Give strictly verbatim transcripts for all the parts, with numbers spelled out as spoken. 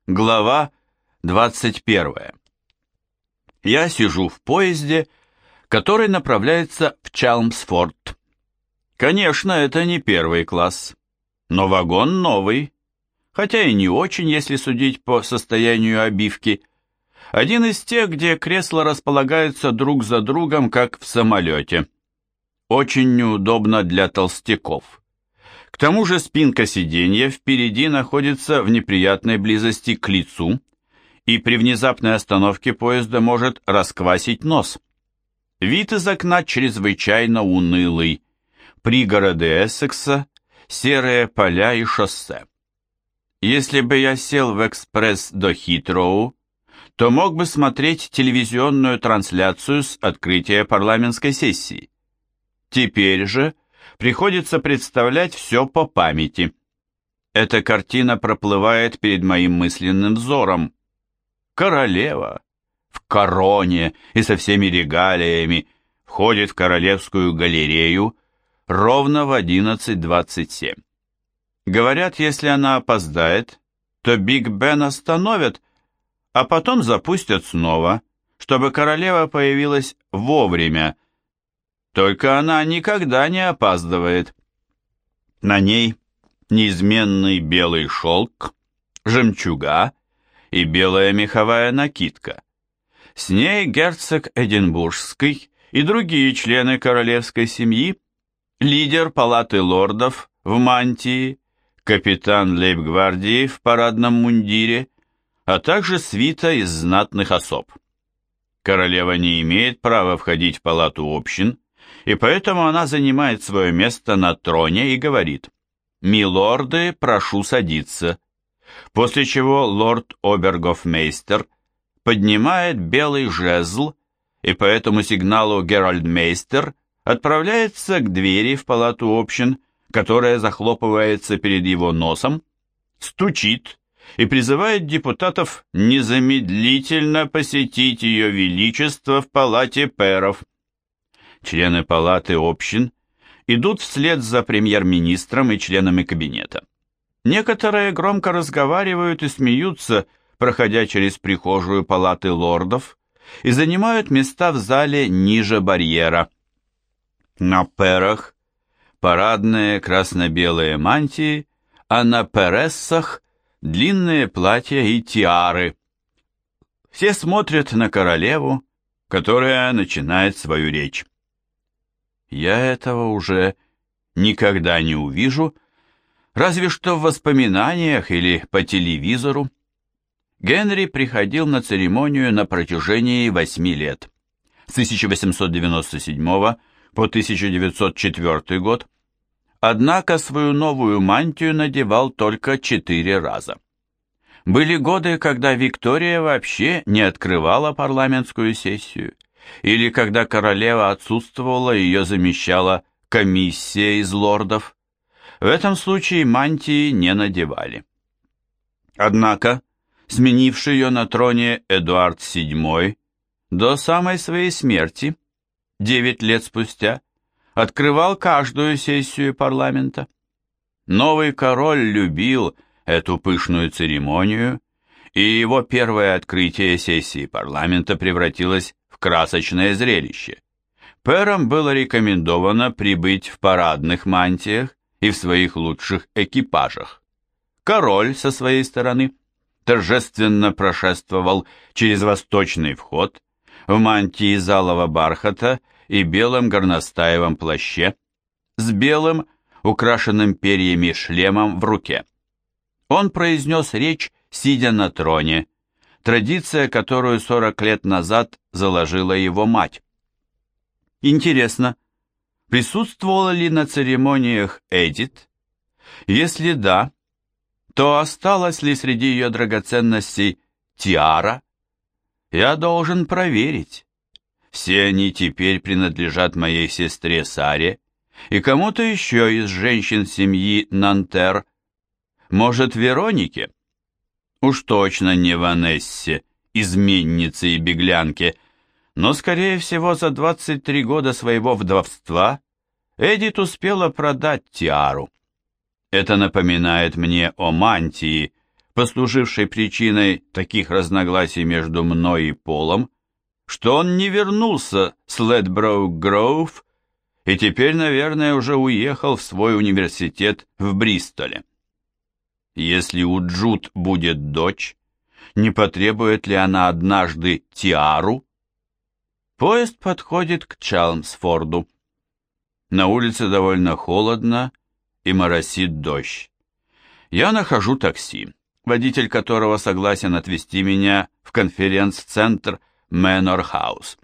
Глава двадцать первая. Я сижу в поезде, который направляется в Челмсфорд. Конечно, это не первый класс, но вагон новый, хотя и не очень, если судить по состоянию обивки. Один из тех, где кресла располагаются друг за другом, как в самолете. Очень неудобно для толстяков. К тому же спинка сиденья впереди находится в неприятной близости к лицу, и при внезапной остановке поезда может расквасить нос. Вид из окна чрезвычайно унылый. Пригороды Эссекса, серые поля и шоссе. Если бы я сел в экспресс до Хитроу, то мог бы смотреть телевизионную трансляцию с открытия парламентской сессии. Теперь же приходится представлять все по памяти. Эта картина проплывает перед моим мысленным взором. Королева в короне и со всеми регалиями входит в Королевскую галерею ровно в одиннадцать двадцать семь. Говорят, если она опоздает, то Биг Бен остановят, а потом запустят снова, чтобы королева появилась вовремя. Только она никогда не опаздывает. На ней неизменный белый шелк, жемчуга и белая меховая накидка. С ней герцог Эдинбургский и другие члены королевской семьи, лидер палаты лордов в мантии, капитан лейб-гвардии в парадном мундире, а также свита из знатных особ. Королева не имеет права входить в палату общин, и поэтому она занимает свое место на троне и говорит: «Милорды, прошу садиться», после чего лорд-обергофмейстер поднимает белый жезл, и по этому сигналу геральдмейстер отправляется к двери в палату общин, которая захлопывается перед его носом, стучит и призывает депутатов незамедлительно посетить ее величество в палате пэров. Члены палаты общин идут вслед за премьер-министром и членами кабинета. Некоторые громко разговаривают и смеются, проходя через прихожую палаты лордов, и занимают места в зале ниже барьера. На пэрах парадные красно-белые мантии, а на пэрессах длинные платья и тиары. Все смотрят на королеву, которая начинает свою речь. Я этого уже никогда не увижу, разве что в воспоминаниях или по телевизору. Генри приходил на церемонию на протяжении восьми лет, с тысяча восемьсот девяносто седьмого по тысяча девятьсот четвёртый год, однако свою новую мантию надевал только четыре раза. Были годы, когда Виктория вообще не открывала парламентскую сессию, или когда королева отсутствовала, ее замещала комиссия из лордов. В этом случае мантии не надевали. Однако, сменивший ее на троне Эдуард седьмой, до самой своей смерти, девять лет спустя, открывал каждую сессию парламента. Новый король любил эту пышную церемонию, и его первое открытие сессии парламента превратилось в красочное зрелище. Пэрам было рекомендовано прибыть в парадных мантиях и в своих лучших экипажах. Король, со своей стороны, торжественно прошествовал через восточный вход в мантии из алого бархата и белом горностаевом плаще с белым, украшенным перьями шлемом в руке. Он произнес речь, сидя на троне, традиция, которую сорок лет назад заложила его мать. Интересно, присутствовала ли на церемониях Эдит? Если да, то осталась ли среди ее драгоценностей тиара? Я должен проверить. Все они теперь принадлежат моей сестре Саре и кому-то еще из женщин семьи Нантер. Может, Веронике? Уж точно не Ванессе, изменнице и беглянке, но, скорее всего, за двадцать три года своего вдовства Эдит успела продать тиару. Это напоминает мне о мантии, послужившей причиной таких разногласий между мной и Полом, что он не вернулся с Ледброук-Гроув и теперь, наверное, уже уехал в свой университет в Бристоле. Если у Джуд будет дочь, не потребует ли она однажды тиару? Поезд подходит к Чалмсфорду. На улице довольно холодно и моросит дождь. Я нахожу такси, водитель которого согласен отвезти меня в конференц-центр Мэнор Хаус.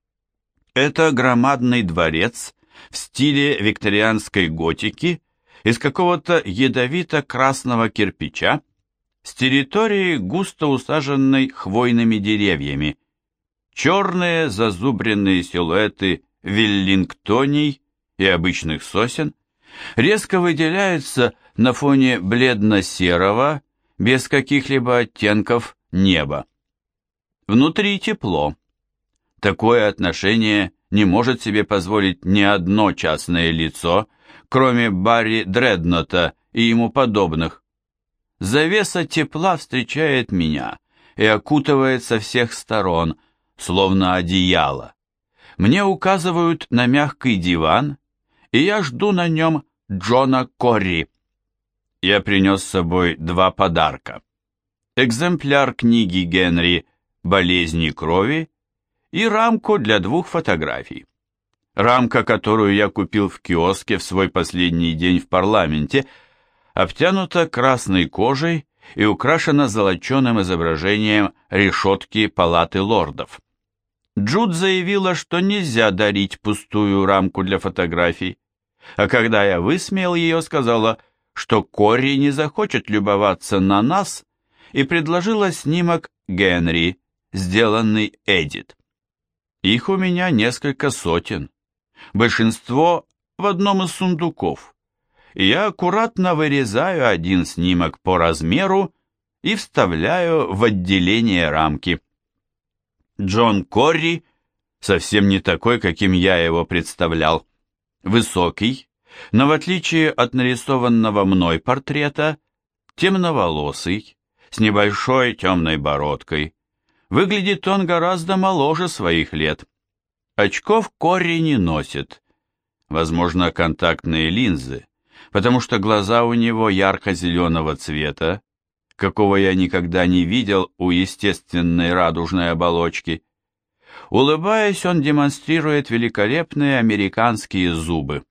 Это громадный дворец в стиле викторианской готики из какого-то ядовито-красного кирпича с территории, густо усаженной хвойными деревьями. Черные зазубренные силуэты веллингтоний и обычных сосен резко выделяются на фоне бледно-серого, без каких-либо оттенков, неба. Внутри тепло. Такое отношение не может себе позволить ни одно частное лицо, кроме Барри Дреднота и ему подобных. Завеса тепла встречает меня и окутывает со всех сторон, словно одеяло. Мне указывают на мягкий диван, и я жду на нем Джона Корри. Я принес с собой два подарка. Экземпляр книги Генри «Болезни крови» и рамку для двух фотографий. Рамка, которую я купил в киоске в свой последний день в парламенте, обтянута красной кожей и украшена золоченым изображением решетки палаты лордов. Джуд заявила, что нельзя дарить пустую рамку для фотографий, а когда я высмеял ее, сказала, что Корри не захочет любоваться на нас, и предложила снимок Генри, сделанный Эдит. Их у меня несколько сотен, большинство в одном из сундуков, и я аккуратно вырезаю один снимок по размеру и вставляю в отделение рамки. Джон Корри совсем не такой, каким я его представлял. Высокий, но в отличие от нарисованного мной портрета, темноволосый, с небольшой темной бородкой. Выглядит он гораздо моложе своих лет. Очков Корри не носит. Возможно, контактные линзы, потому что глаза у него ярко-зеленого цвета, какого я никогда не видел у естественной радужной оболочки. Улыбаясь, он демонстрирует великолепные американские зубы.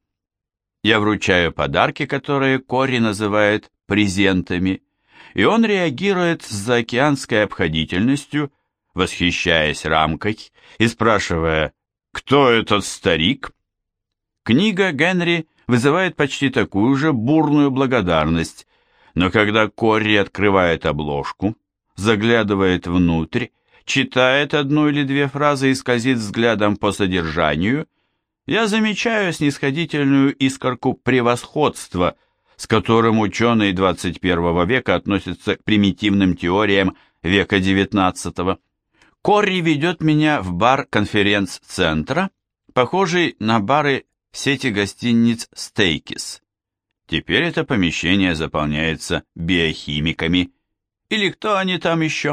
Я вручаю подарки, которые Корри называет презентами, и он реагирует с заокеанской обходительностью, восхищаясь рамкой и спрашивая, кто этот старик? Книга Генри вызывает почти такую же бурную благодарность, но когда Корри открывает обложку, заглядывает внутрь, читает одну или две фразы и скользит взглядом по содержанию, я замечаю снисходительную искорку превосходства, с которым ученые двадцать первого века относятся к примитивным теориям века девятнадцатого. Корри ведет меня в бар конференц-центра, похожий на бары в сети гостиниц «Стейкис». Теперь это помещение заполняется биохимиками. Или кто они там еще?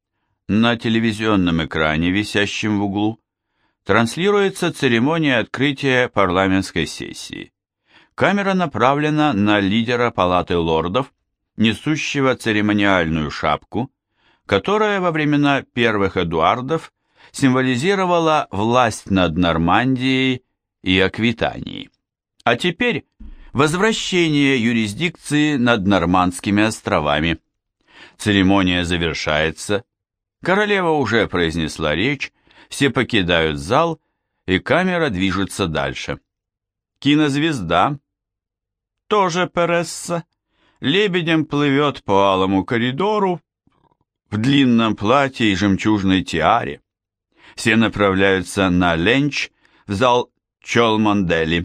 На телевизионном экране, висящем в углу, транслируется церемония открытия парламентской сессии. Камера направлена на лидера Палаты лордов, несущего церемониальную шапку, которая во времена первых Эдуардов символизировала власть над Нормандией и Аквитанией. А теперь возвращение юрисдикции над Нормандскими островами. Церемония завершается, королева уже произнесла речь, все покидают зал, и камера движется дальше. Кинозвезда, тоже Пересса, лебедем плывет по алому коридору в длинном платье и жемчужной тиаре. Все направляются на ленч в зал Чолмондели.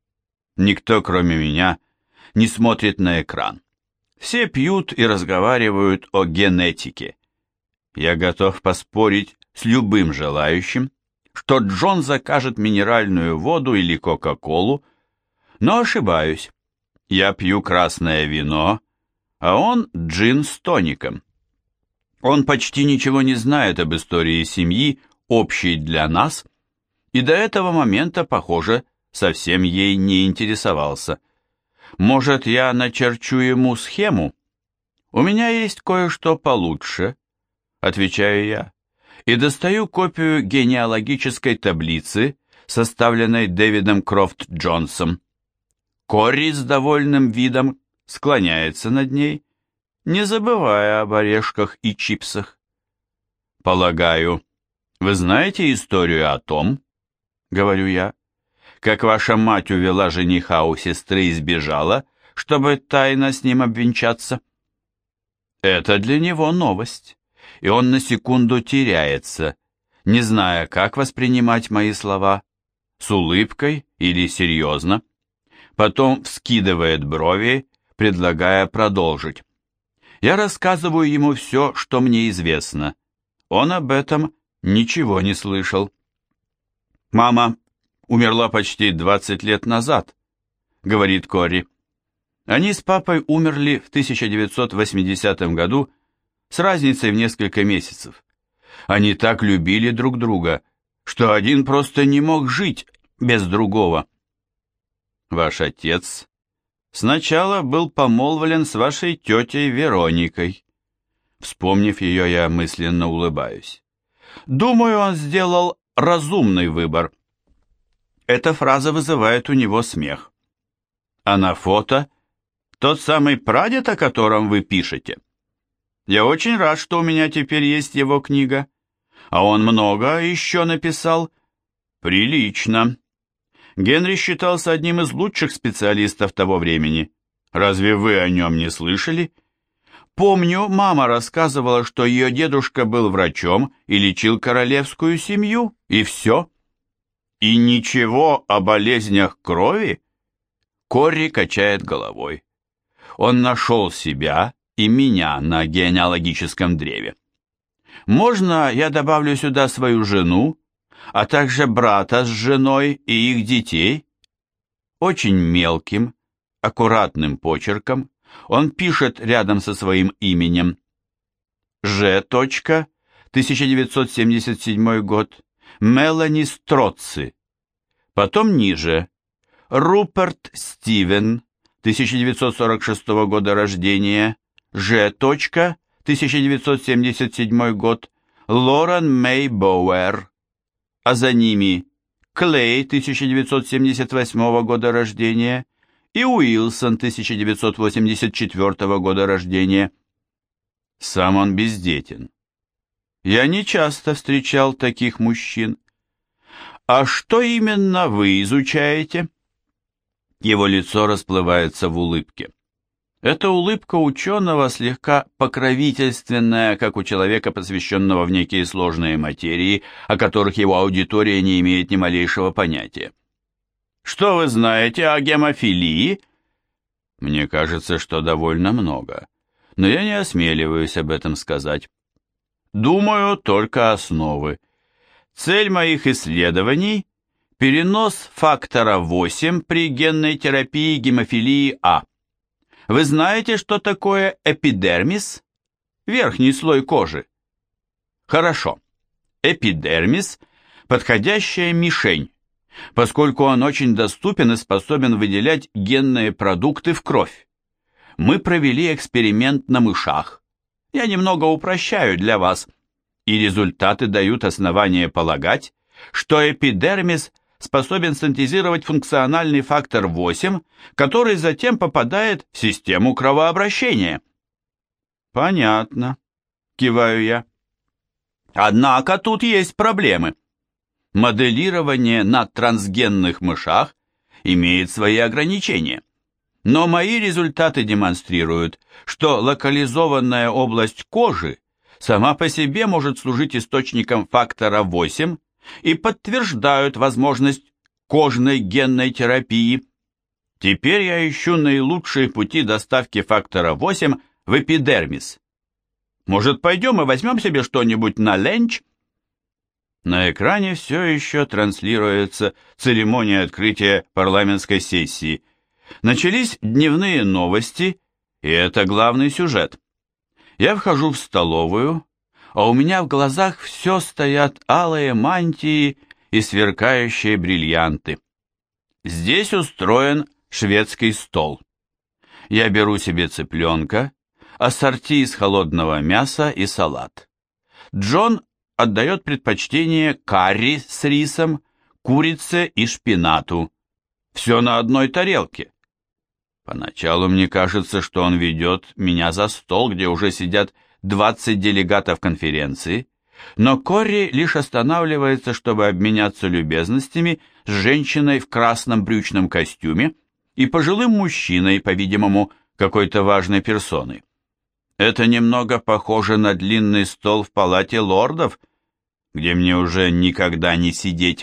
Никто, кроме меня, не смотрит на экран. Все пьют и разговаривают о генетике. Я готов поспорить с любым желающим, что Джон закажет минеральную воду или кока-колу, но ошибаюсь. Я пью красное вино, а он джин с тоником. Он почти ничего не знает об истории семьи, общей для нас, и до этого момента, похоже, совсем ей не интересовался. Может, я начерчу ему схему? У меня есть кое-что получше, отвечаю я, и достаю копию генеалогической таблицы, составленной Дэвидом Крофт Джонсом. Корри с довольным видом склоняется над ней, не забывая об орешках и чипсах. «Полагаю, вы знаете историю о том, — говорю я, — как ваша мать увела жениха у сестры и сбежала, чтобы тайно с ним обвенчаться?» Это для него новость, и он на секунду теряется, не зная, как воспринимать мои слова, с улыбкой или серьезно. Потом вскидывает брови, предлагая продолжить. Я рассказываю ему все, что мне известно. Он об этом ничего не слышал. «Мама умерла почти двадцать лет назад», — говорит Корри. Они с папой умерли в тысяча девятьсот восьмидесятом году с разницей в несколько месяцев. Они так любили друг друга, что один просто не мог жить без другого. Ваш отец сначала был помолвлен с вашей тетей Вероникой. Вспомнив ее, я мысленно улыбаюсь. Думаю, он сделал разумный выбор. Эта фраза вызывает у него смех. А на фото тот самый прадед, о котором вы пишете. Я очень рад, что у меня теперь есть его книга. А он много еще написал. Прилично. Генри считался одним из лучших специалистов того времени. Разве вы о нем не слышали? Помню, мама рассказывала, что ее дедушка был врачом и лечил королевскую семью, и все. И ничего о болезнях крови? Корри качает головой. Он нашел себя и меня на генеалогическом древе. Можно я добавлю сюда свою жену, а также брата с женой и их детей? Очень мелким, аккуратным почерком он пишет рядом со своим именем Ж. тысяча девятьсот семьдесят седьмой год, Мелани Строцци. Потом ниже Руперт Стивен, тысяча девятьсот сорок шестого года рождения, Ж. тысяча девятьсот семьдесят седьмой год, Лорен Мэй Боуэр, а за ними Клей, тысяча девятьсот семьдесят восьмого года рождения, и Уилсон, тысяча девятьсот восемьдесят четвёртого года рождения. Сам он бездетен. Я не часто встречал таких мужчин. А что именно вы изучаете? Его лицо расплывается в улыбке. Это улыбка ученого, слегка покровительственная, как у человека, посвященного в некие сложные материи, о которых его аудитория не имеет ни малейшего понятия. Что вы знаете о гемофилии? Мне кажется, что довольно много, но я не осмеливаюсь об этом сказать. Думаю, только основы. Цель моих исследований – перенос фактора восемь при генной терапии гемофилии А. Вы знаете, что такое эпидермис? Верхний слой кожи. Хорошо. Эпидермис – подходящая мишень, поскольку он очень доступен и способен выделять генные продукты в кровь. Мы провели эксперимент на мышах. Я немного упрощаю для вас, и результаты дают основание полагать, что эпидермис способен синтезировать функциональный фактор восемь, который затем попадает в систему кровообращения. Понятно, киваю я. Однако тут есть проблемы. Моделирование на трансгенных мышах имеет свои ограничения. Но мои результаты демонстрируют, что локализованная область кожи сама по себе может служить источником фактора восемь и подтверждают возможность кожной генной терапии. Теперь я ищу наилучшие пути доставки фактора восемь в эпидермис. Может, пойдем и возьмем себе что-нибудь на ленч? На экране все еще транслируется церемония открытия парламентской сессии. Начались дневные новости, И это главный сюжет. Я вхожу в столовую, а у меня в глазах все стоят алые мантии и сверкающие бриллианты. Здесь устроен шведский стол. Я беру себе цыпленка, ассорти из холодного мяса и салат. Джон отдает предпочтение карри с рисом, курице и шпинату. Все на одной тарелке. Поначалу мне кажется, что он ведет меня за стол, где уже сидят двадцать делегатов конференции, но Корри лишь останавливается, чтобы обменяться любезностями с женщиной в красном брючном костюме и пожилым мужчиной, по-видимому, какой-то важной персоной. Это немного похоже на длинный стол в палате лордов, где мне уже никогда не сидеть.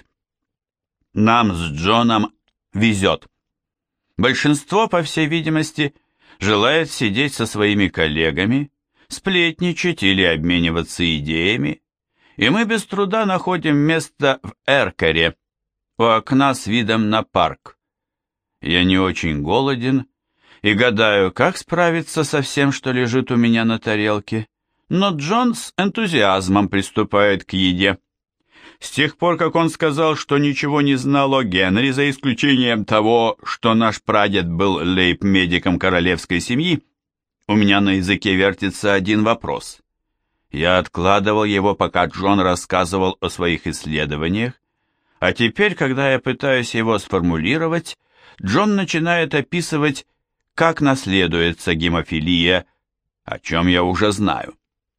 Нам с Джоном везет. Большинство, по всей видимости, желает сидеть со своими коллегами, сплетничать или обмениваться идеями, и мы без труда находим место в Эркере, у окна с видом на парк. Я не очень голоден и гадаю, как справиться со всем, что лежит у меня на тарелке, но Джон с энтузиазмом приступает к еде. С тех пор, как он сказал, что ничего не знал о Генри, за исключением того, что наш прадед был лейб-медиком королевской семьи, у меня на языке вертится один вопрос. Я откладывал его, пока Джон рассказывал о своих исследованиях, а теперь, когда я пытаюсь его сформулировать, Джон начинает описывать, как наследуется гемофилия, о чем я уже знаю.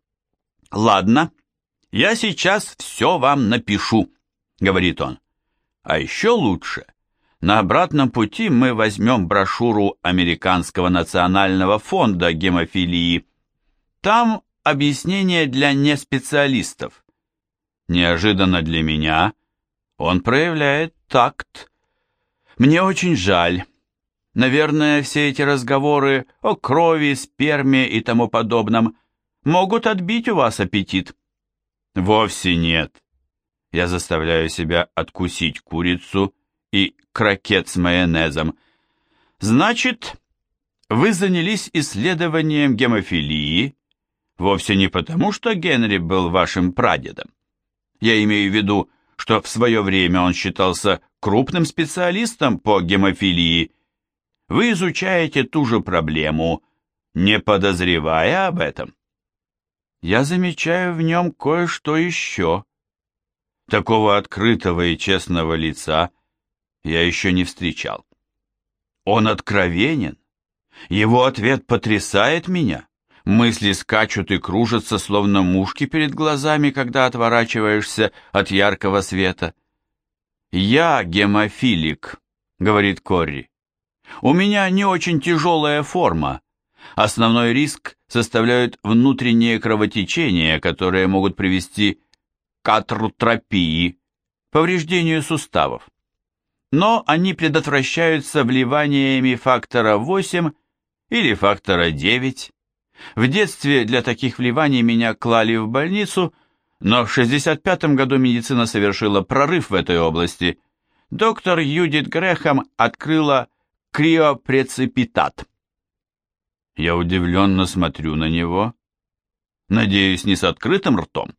«Ладно, я сейчас все вам напишу», — говорит он. «А еще лучше, на обратном пути мы возьмем брошюру Американского национального фонда гемофилии. Там объяснение для неспециалистов. Неожиданно для меня он проявляет такт. Мне очень жаль. Наверное, все эти разговоры о крови, сперме и тому подобном могут отбить у вас аппетит». Вовсе нет. Я заставляю себя откусить курицу и крокет с майонезом. Значит, вы занялись исследованием гемофилии вовсе не потому, что Генри был вашим прадедом. Я имею в виду, что в свое время он считался крупным специалистом по гемофилии. Вы изучаете ту же проблему, не подозревая об этом. Я замечаю в нем кое-что еще. Такого открытого и честного лица я еще не встречал. Он откровенен. Его ответ потрясает меня. Мысли скачут и кружатся, словно мушки перед глазами, когда отворачиваешься от яркого света. «Я гемофилик», — говорит Корри. «У меня не очень тяжелая форма. Основной риск составляют внутренние кровотечения, которые могут привести к атротропии, повреждению суставов. Но они предотвращаются вливаниями фактора восемь или фактора девять. В детстве для таких вливаний меня клали в больницу, но в шестьдесят пятом году медицина совершила прорыв в этой области. Доктор Юдит Грэхэм открыла криопреципитат. Я удивленно смотрю на него, надеюсь, не с открытым ртом.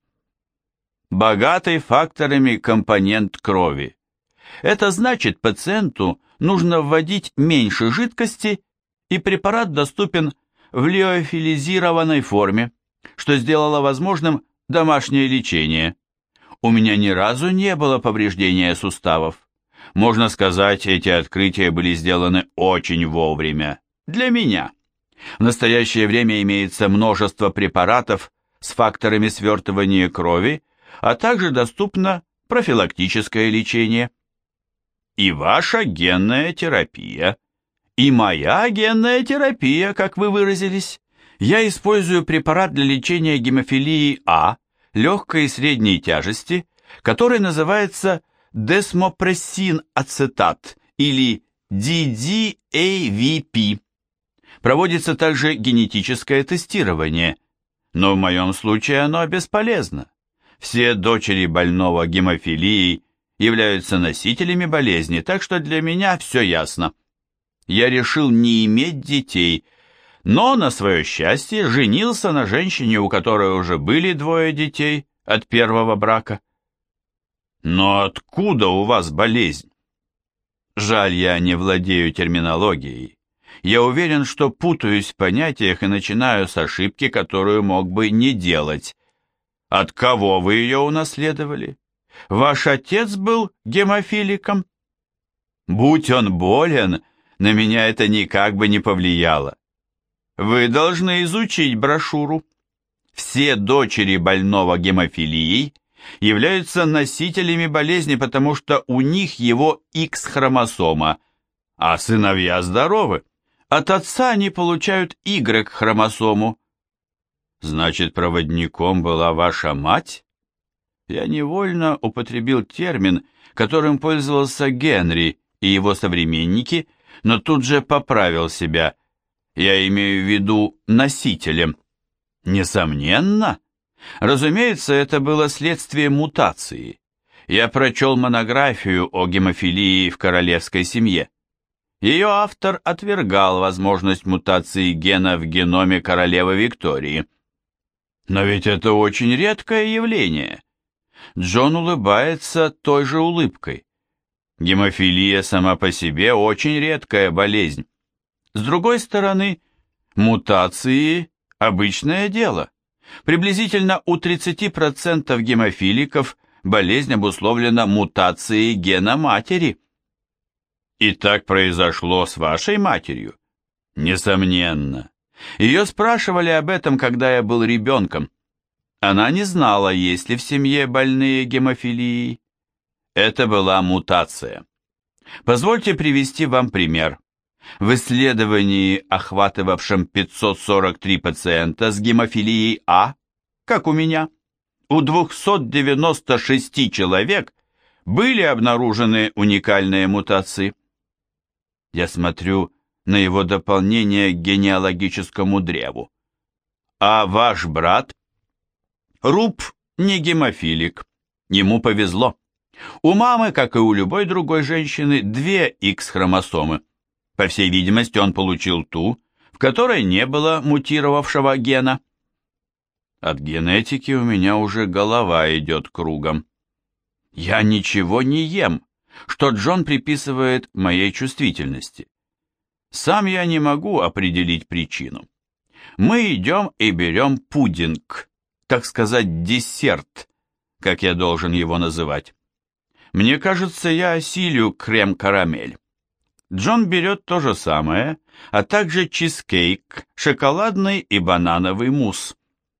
Богатый факторами компонент крови. Это значит, пациенту нужно вводить меньше жидкости, и препарат доступен в лиофилизированной форме, что сделало возможным домашнее лечение. У меня ни разу не было повреждения суставов. Можно сказать, эти открытия были сделаны очень вовремя. Для меня. В настоящее время имеется множество препаратов с факторами свертывания крови, а также доступно профилактическое лечение. И ваша генная терапия, и моя генная терапия, как вы выразились. Я использую препарат для лечения гемофилии А, легкой и средней тяжести, который называется десмопрессин-ацетат или ди ди эй ви пи. Проводится также генетическое тестирование, но в моем случае оно бесполезно. Все дочери больного гемофилией являются носителями болезни, так что для меня все ясно. Я решил не иметь детей, но, на свое счастье, женился на женщине, у которой уже были двое детей от первого брака. Но откуда у вас болезнь? Жаль, я не владею терминологией. Я уверен, что путаюсь в понятиях и начинаю с ошибки, которую мог бы не делать. От кого вы ее унаследовали? Ваш отец был гемофиликом? Будь он болен, на меня это никак бы не повлияло. Вы должны изучить брошюру. Все дочери больного гемофилией являются носителями болезни, потому что у них его X-хромосома, а сыновья здоровы. От отца они получают Y-хромосому. Значит, проводником была ваша мать? Я невольно употребил термин, которым пользовался Генри и его современники, но тут же поправил себя. Я имею в виду носителем. Несомненно. Разумеется, это было следствие мутации. Я прочел монографию о гемофилии в королевской семье. Ее автор отвергал возможность мутации гена в геноме королевы Виктории. Но ведь это очень редкое явление. Джон улыбается той же улыбкой. Гемофилия сама по себе очень редкая болезнь. С другой стороны, мутации – обычное дело. Приблизительно у тридцати процентов гемофиликов болезнь обусловлена мутацией гена матери. И так произошло с вашей матерью? Несомненно. Ее спрашивали об этом, когда я был ребенком. Она не знала, есть ли в семье больные гемофилией. Это была мутация. Позвольте привести вам пример. В исследовании, охватывавшем пятьсот сорок три пациента с гемофилией А, как у меня, у двухсот девяноста шести человек были обнаружены уникальные мутации. Я смотрю на его дополнение к генеалогическому древу. А ваш брат? Руб не гемофилик. Ему повезло. У мамы, как и у любой другой женщины, две X-хромосомы. По всей видимости, он получил ту, в которой не было мутировавшего гена. От генетики у меня уже голова идет кругом. Я ничего не ем, что Джон приписывает моей чувствительности. Сам я не могу определить причину. Мы идем и берем пудинг, так сказать, десерт, как я должен его называть. Мне кажется, я осилю крем-карамель. Джон берет то же самое, а также чизкейк, шоколадный и банановый мусс.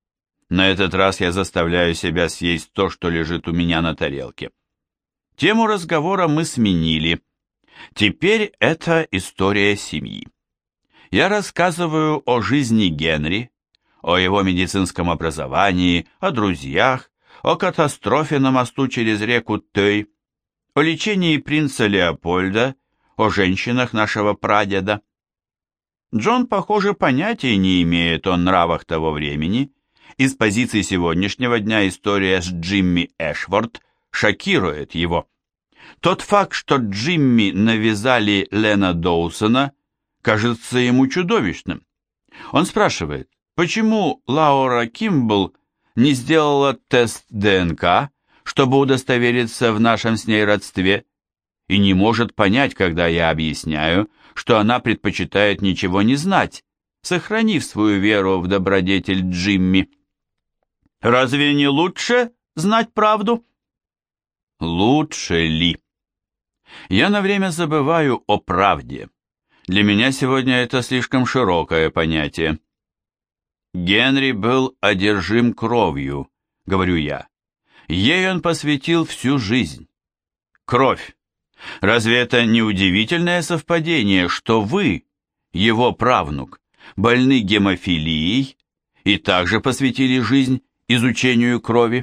На этот раз я заставляю себя съесть то, что лежит у меня на тарелке. Тему разговора мы сменили. Теперь это история семьи. Я рассказываю о жизни Генри, о его медицинском образовании, о друзьях, о катастрофе на мосту через реку Тей, о лечении принца Леопольда, о женщинах нашего прадеда. Джон, похоже, понятия не имеет о нравах того времени. Из позиции сегодняшнего дня история с Джимми Эшворт шокирует его. Тот факт, что Джимми навязали Лена Доусона, кажется ему чудовищным. Он спрашивает, почему Лаура Кимбл не сделала тест ДНК, чтобы удостовериться в нашем с ней родстве, и не может понять, когда я объясняю, что она предпочитает ничего не знать, сохранив свою веру в добродетель Джимми. Разве не лучше знать правду? Лучше ли? Я на время забываю о правде. Для меня сегодня это слишком широкое понятие. Генри был одержим кровью, говорю я. Ей он посвятил всю жизнь. Кровь. Разве это не удивительное совпадение, что вы, его правнук, больны гемофилией и также посвятили жизнь изучению крови?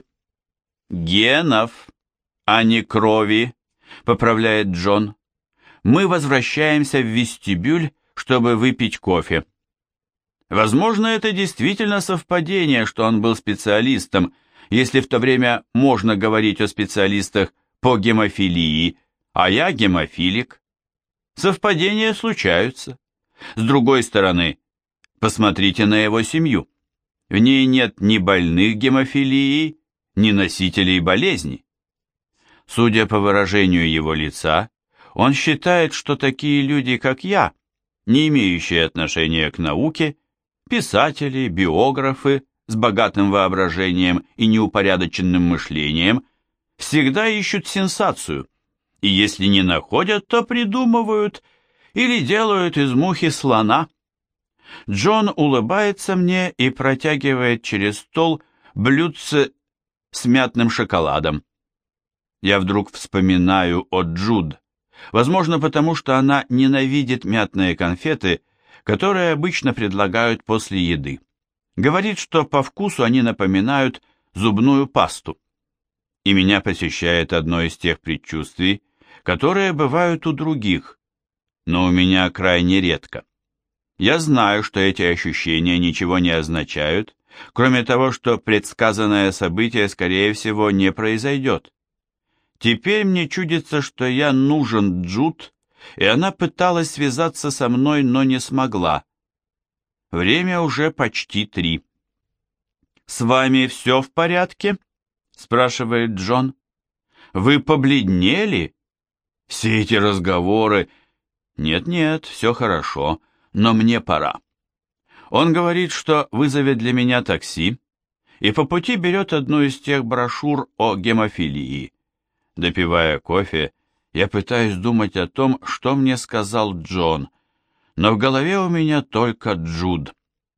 Генов, а не крови, поправляет Джон. Мы возвращаемся в вестибюль, чтобы выпить кофе. Возможно, это действительно совпадение, что он был специалистом, если в то время можно говорить о специалистах по гемофилии, а я гемофилик. Совпадения случаются. С другой стороны, Посмотрите на его семью. В ней нет ни больных гемофилией, ни носителей болезни. Судя по выражению его лица, он считает, что такие люди, как я, не имеющие отношения к науке, писатели, биографы с богатым воображением и неупорядоченным мышлением, всегда ищут сенсацию, и если не находят, то придумывают или делают из мухи слона. Джон улыбается мне и протягивает через стол блюдце с мятным шоколадом. Я вдруг вспоминаю о Джуд, возможно, потому что она ненавидит мятные конфеты, которые обычно предлагают после еды. Говорит, что по вкусу они напоминают зубную пасту. И меня посещает одно из тех предчувствий, которые бывают у других, но у меня крайне редко. Я знаю, что эти ощущения ничего не означают, кроме того, что предсказанное событие, скорее всего, не произойдет. Теперь мне чудится, что я нужен Джуд, и она пыталась связаться со мной, но не смогла. Время уже почти три. «С вами все в порядке?» — спрашивает Джон. «Вы побледнели? Все эти разговоры...» «Нет-нет, все хорошо, но мне пора». Он говорит, что вызовет для меня такси, и по пути берет одну из тех брошюр о гемофилии. Допивая кофе, я пытаюсь думать о том, что мне сказал Джон, но в голове у меня только Джуд.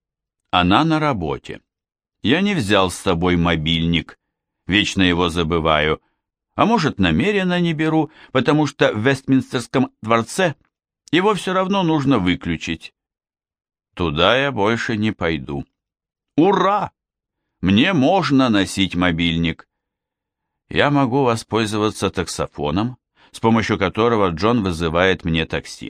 Она на работе. Я не взял с собой мобильник, вечно его забываю, а может, намеренно не беру, потому что в Вестминстерском дворце его все равно нужно выключить. Туда я больше не пойду. Ура! Мне можно носить мобильник. Я могу воспользоваться таксофоном, с помощью которого Джон вызывает мне такси.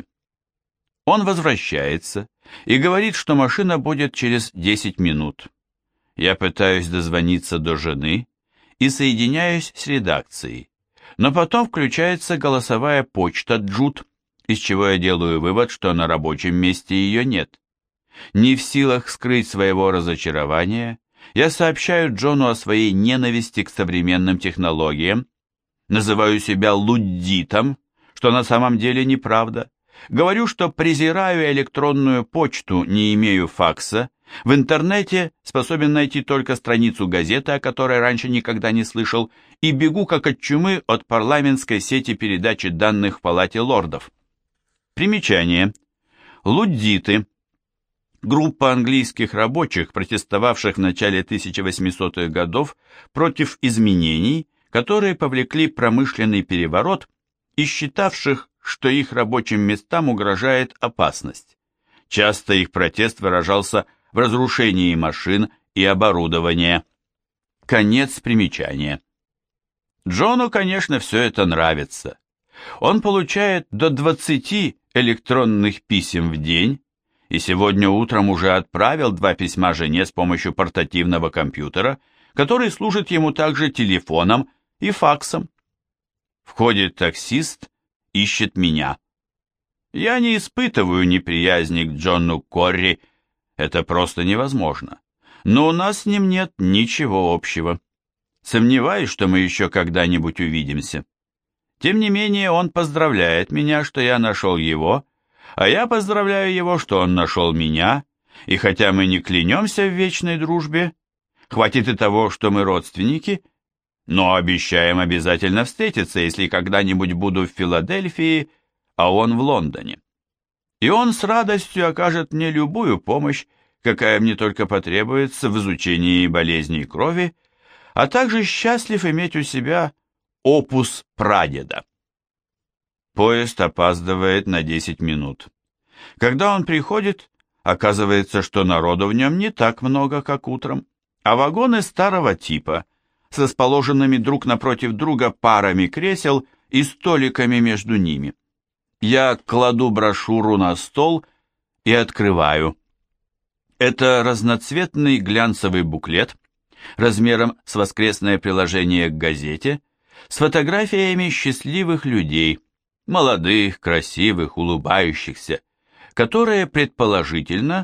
Он возвращается и говорит, что машина будет через десять минут. Я пытаюсь дозвониться до жены и соединяюсь с редакцией, но потом включается голосовая почта Джуд, из чего я делаю вывод, что на рабочем месте ее нет. Не в силах скрыть своего разочарования, я сообщаю Джону о своей ненависти к современным технологиям, называю себя луддитом, что на самом деле неправда, говорю, что презираю электронную почту, не имею факса, в интернете способен найти только страницу газеты, о которой раньше никогда не слышал, и бегу как от чумы от парламентской сети передачи данных в Палате лордов. Примечание. Луддиты. Группа английских рабочих, протестовавших в начале тысяча восьмисотых годов против изменений, которые повлекли промышленный переворот, и считавших, что их рабочим местам угрожает опасность. Часто их протест выражался в разрушении машин и оборудования. Конец примечания. Джону, конечно, все это нравится. Он получает до двадцати электронных писем в день, и сегодня утром уже отправил два письма жене с помощью портативного компьютера, который служит ему также телефоном и факсом. Входит таксист, ищет меня. Я не испытываю неприязни к Джону Корри, это просто невозможно. Но у нас с ним нет ничего общего. Сомневаюсь, что мы еще когда-нибудь увидимся. Тем не менее, он поздравляет меня, что я нашел его, а я поздравляю его, что он нашел меня, и хотя мы не клянемся в вечной дружбе, хватит и того, что мы родственники, но обещаем обязательно встретиться, если когда-нибудь буду в Филадельфии, а он в Лондоне. И он с радостью окажет мне любую помощь, какая мне только потребуется в изучении болезней крови, а также счастлив иметь у себя опус прадеда. Поезд опаздывает на десять минут. Когда он приходит, оказывается, что народу в нем не так много, как утром, а вагоны старого типа, с расположенными друг напротив друга парами кресел и столиками между ними. Я кладу брошюру на стол и открываю. Это разноцветный глянцевый буклет размером с воскресное приложение к газете с фотографиями счастливых людей, молодых, красивых, улыбающихся, которые, предположительно,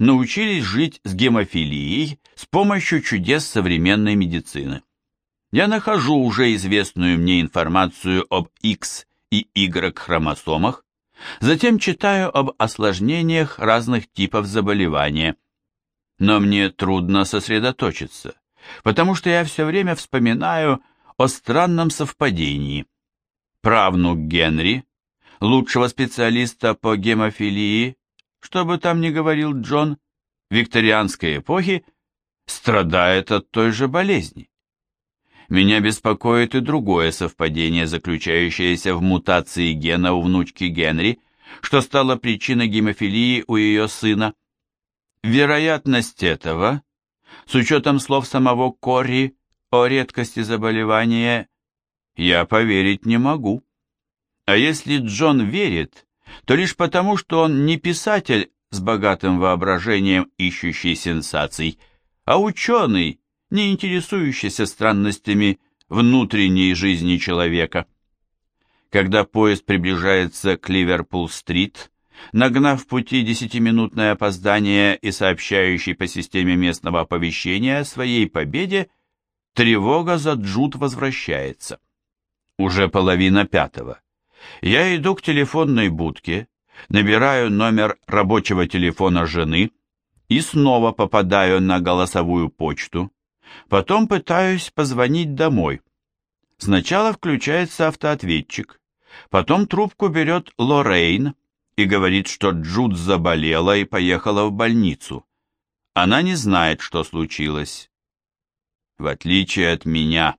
научились жить с гемофилией с помощью чудес современной медицины. Я нахожу уже известную мне информацию об X и Y хромосомах, затем читаю об осложнениях разных типов заболевания. Но мне трудно сосредоточиться, потому что я все время вспоминаю о странном совпадении. Правнук Генри, лучшего специалиста по гемофилии, что бы там ни говорил Джон, викторианской эпохи, страдает от той же болезни. Меня беспокоит и другое совпадение, заключающееся в мутации гена у внучки Генри, что стало причиной гемофилии у ее сына. Вероятность этого, с учетом слов самого Кори о редкости заболевания, я поверить не могу. А если Джон верит, то лишь потому, что он не писатель с богатым воображением, ищущий сенсаций, а ученый, не интересующийся странностями внутренней жизни человека. Когда поезд приближается к Ливерпул-стрит, нагнав в пути десятиминутное опоздание и сообщающий по системе местного оповещения о своей победе, тревога за Джуд возвращается. Уже половина пятого. Я иду к телефонной будке, набираю номер рабочего телефона жены и снова попадаю на голосовую почту. Потом пытаюсь позвонить домой. Сначала включается автоответчик, потом трубку берет Лоррейн и говорит, что Джуд заболела и поехала в больницу. Она не знает, что случилось. В отличие от меня,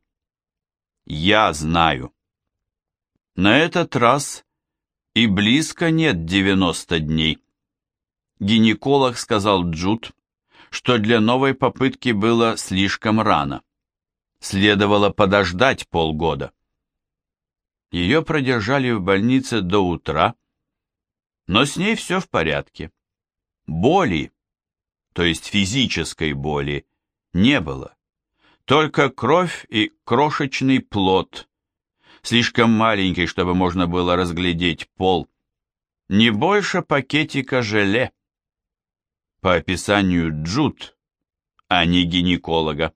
я знаю. На этот раз и близко нет девяноста дней. Гинеколог сказал Джуд, что для новой попытки было слишком рано. Следовало подождать полгода. Ее продержали в больнице до утра, но с ней все в порядке. Боли, то есть физической боли, не было. Только кровь и крошечный плод, слишком маленький, чтобы можно было разглядеть пол, не больше пакетика желе. По описанию Джуд, а не гинеколога.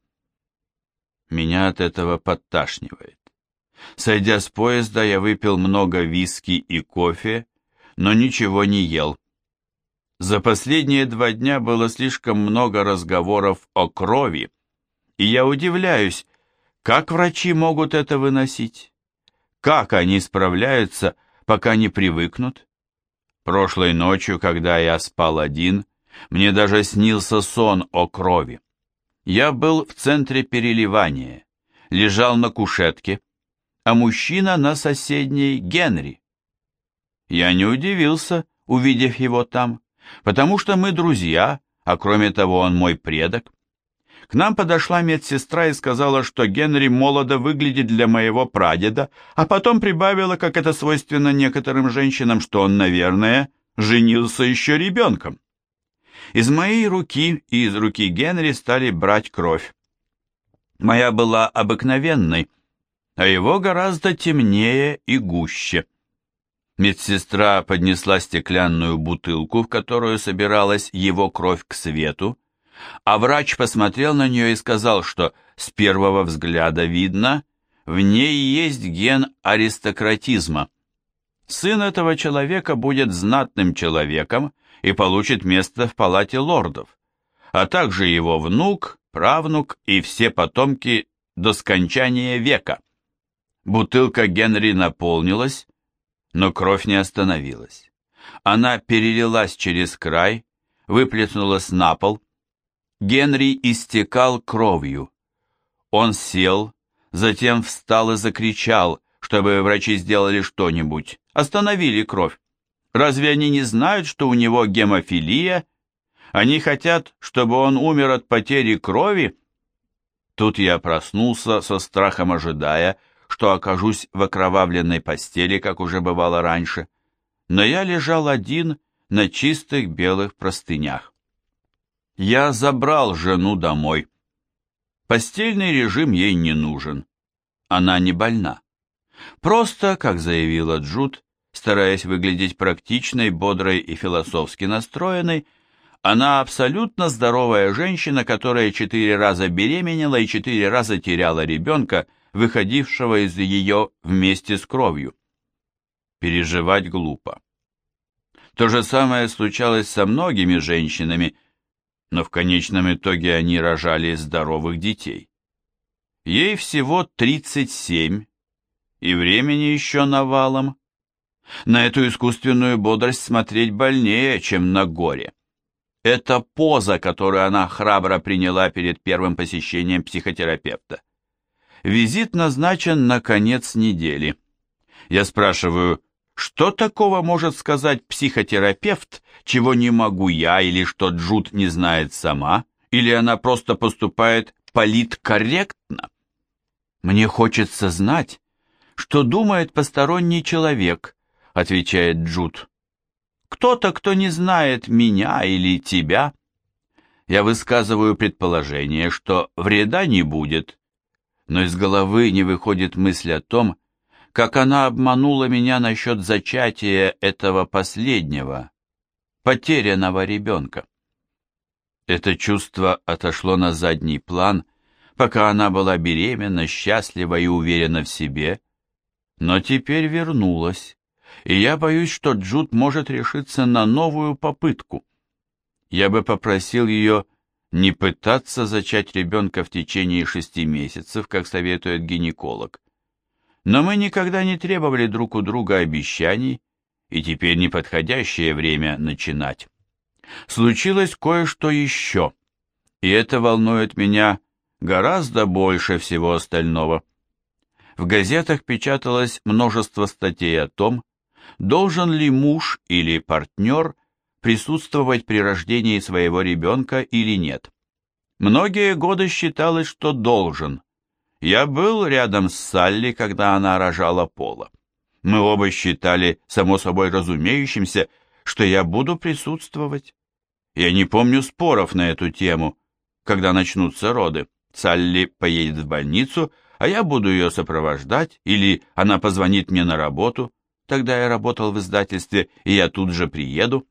Меня от этого подташнивает. Сойдя с поезда, я выпил много виски и кофе, но ничего не ел. За последние два дня было слишком много разговоров о крови, и я удивляюсь, как врачи могут это выносить? Как они справляются, пока не привыкнут? Прошлой ночью, когда я спал один, мне даже снился сон о крови. Я был в центре переливания, лежал на кушетке, а мужчина на соседней Генри. Я не удивился, увидев его там, потому что мы друзья, а кроме того он мой предок. К нам подошла медсестра и сказала, что Генри молодо выглядит для моего прадеда, а потом прибавила, как это свойственно некоторым женщинам, что он, наверное, женился еще ребенком. Из моей руки и из руки Генри стали брать кровь. Моя была обыкновенной, а его гораздо темнее и гуще. Медсестра поднесла стеклянную бутылку, в которую собиралась его кровь, к свету, а врач посмотрел на нее и сказал, что с первого взгляда видно, в ней есть ген аристократизма. Сын этого человека будет знатным человеком и получит место в палате лордов, а также его внук, правнук и все потомки до скончания века. Бутылка Генри наполнилась, но кровь не остановилась. Она перелилась через край, выплеснулась на пол. Генри истекал кровью. Он сел, затем встал и закричал, чтобы врачи сделали что-нибудь, остановили кровь. Разве они не знают, что у него гемофилия? Они хотят, чтобы он умер от потери крови? Тут я проснулся со страхом, ожидая, что окажусь в окровавленной постели, как уже бывало раньше. Но я лежал один на чистых белых простынях. Я забрал жену домой. Постельный режим ей не нужен. Она не больна. Просто, как заявила Джуд, стараясь выглядеть практичной, бодрой и философски настроенной, Она абсолютно здоровая женщина, которая четыре раза беременела и четыре раза теряла ребенка, выходившего из ее вместе с кровью. Переживать глупо. То же самое случалось со многими женщинами, но в конечном итоге они рожали здоровых детей. Ей всего тридцать семь, и времени еще навалом. На эту искусственную бодрость смотреть больнее, чем на горе. Это поза, которую она храбро приняла перед первым посещением психотерапевта. Визит назначен на конец недели. Я спрашиваю, что такого может сказать психотерапевт, чего не могу я, или что Джуд не знает сама, или она просто поступает политкорректно? «Мне хочется знать, что думает посторонний человек», — отвечает Джуд. «Кто-то, кто не знает меня или тебя». Я высказываю предположение, что вреда не будет, но из головы не выходит мысль о том, как она обманула меня насчет зачатия этого последнего, потерянного ребенка. Это чувство отошло на задний план, пока она была беременна, счастлива и уверена в себе, но теперь вернулась, и я боюсь, что Джуд может решиться на новую попытку. Я бы попросил ее не пытаться зачать ребенка в течение шести месяцев, как советует гинеколог. Но мы никогда не требовали друг у друга обещаний, и теперь неподходящее время начинать. Случилось кое-что еще, и это волнует меня гораздо больше всего остального. В газетах печаталось множество статей о том, должен ли муж или партнер присутствовать при рождении своего ребенка или нет. Многие годы считалось, что должен. Я был рядом с Салли, когда она рожала Пола. Мы оба считали само собой разумеющимся, что я буду присутствовать. Я не помню споров на эту тему, когда начнутся роды. Салли поедет в больницу, а я буду ее сопровождать, или она позвонит мне на работу, тогда я работал в издательстве, и я тут же приеду.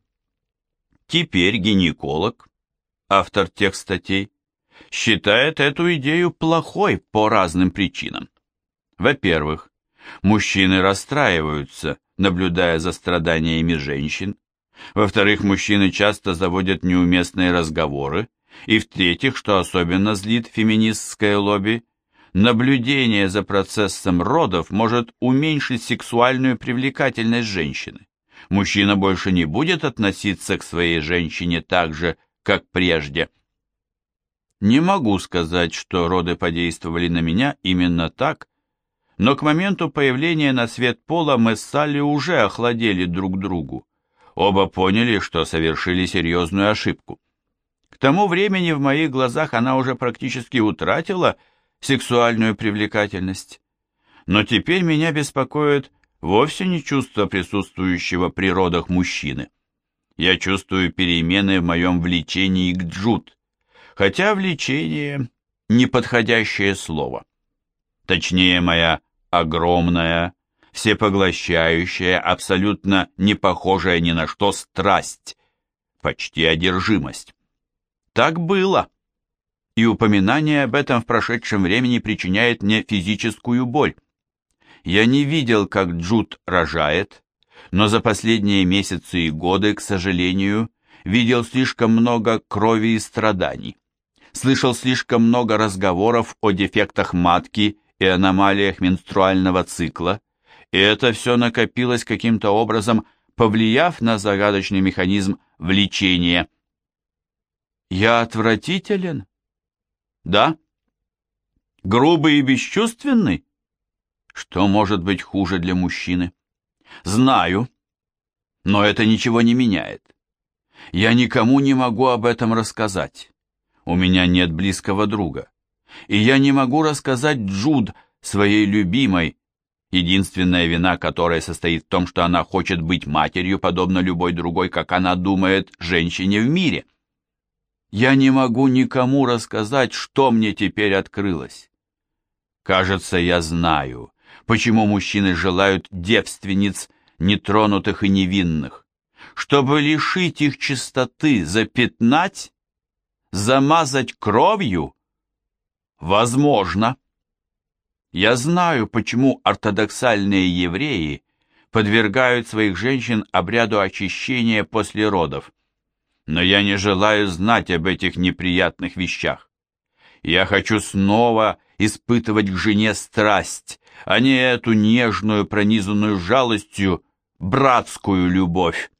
Теперь гинеколог, автор тех статей, считает эту идею плохой по разным причинам. Во-первых, мужчины расстраиваются, наблюдая за страданиями женщин. Во-вторых, мужчины часто заводят неуместные разговоры. И в-третьих, что особенно злит феминистское лобби, наблюдение за процессом родов может уменьшить сексуальную привлекательность женщины. Мужчина больше не будет относиться к своей женщине так же, как прежде. Не могу сказать, что роды подействовали на меня именно так, но к моменту появления на свет Пола мы с Салли уже охладели друг к другу. Оба поняли, что совершили серьезную ошибку. К тому времени в моих глазах она уже практически утратила сексуальную привлекательность. Но теперь меня беспокоит вовсе не чувство присутствующего при родах мужчины. Я чувствую перемены в моем влечении к Джуд, хотя влечение – неподходящее слово. Точнее, моя огромная, всепоглощающая, абсолютно не похожая ни на что страсть, почти одержимость. Так было, и упоминание об этом в прошедшем времени причиняет мне физическую боль. Я не видел, как Джуд рожает, но за последние месяцы и годы, к сожалению, видел слишком много крови и страданий. Слышал слишком много разговоров о дефектах матки и аномалиях менструального цикла, и это все накопилось каким-то образом, повлияв на загадочный механизм влечения. Я отвратителен? Да? Грубый и бесчувственный? Что может быть хуже для мужчины? Знаю, но это ничего не меняет. Я никому не могу об этом рассказать. У меня нет близкого друга. И я не могу рассказать Джуд, своей любимой, единственная вина которой состоит в том, что она хочет быть матерью, подобно любой другой, как она думает, женщине в мире. Я не могу никому рассказать, что мне теперь открылось. Кажется, я знаю, почему мужчины желают девственниц, нетронутых и невинных, чтобы лишить их чистоты, запятнать, замазать кровью? Возможно. Я знаю, почему ортодоксальные евреи подвергают своих женщин обряду очищения после родов. Но я не желаю знать об этих неприятных вещах. Я хочу снова испытывать к жене страсть, а не эту нежную, пронизанную жалостью, братскую любовь.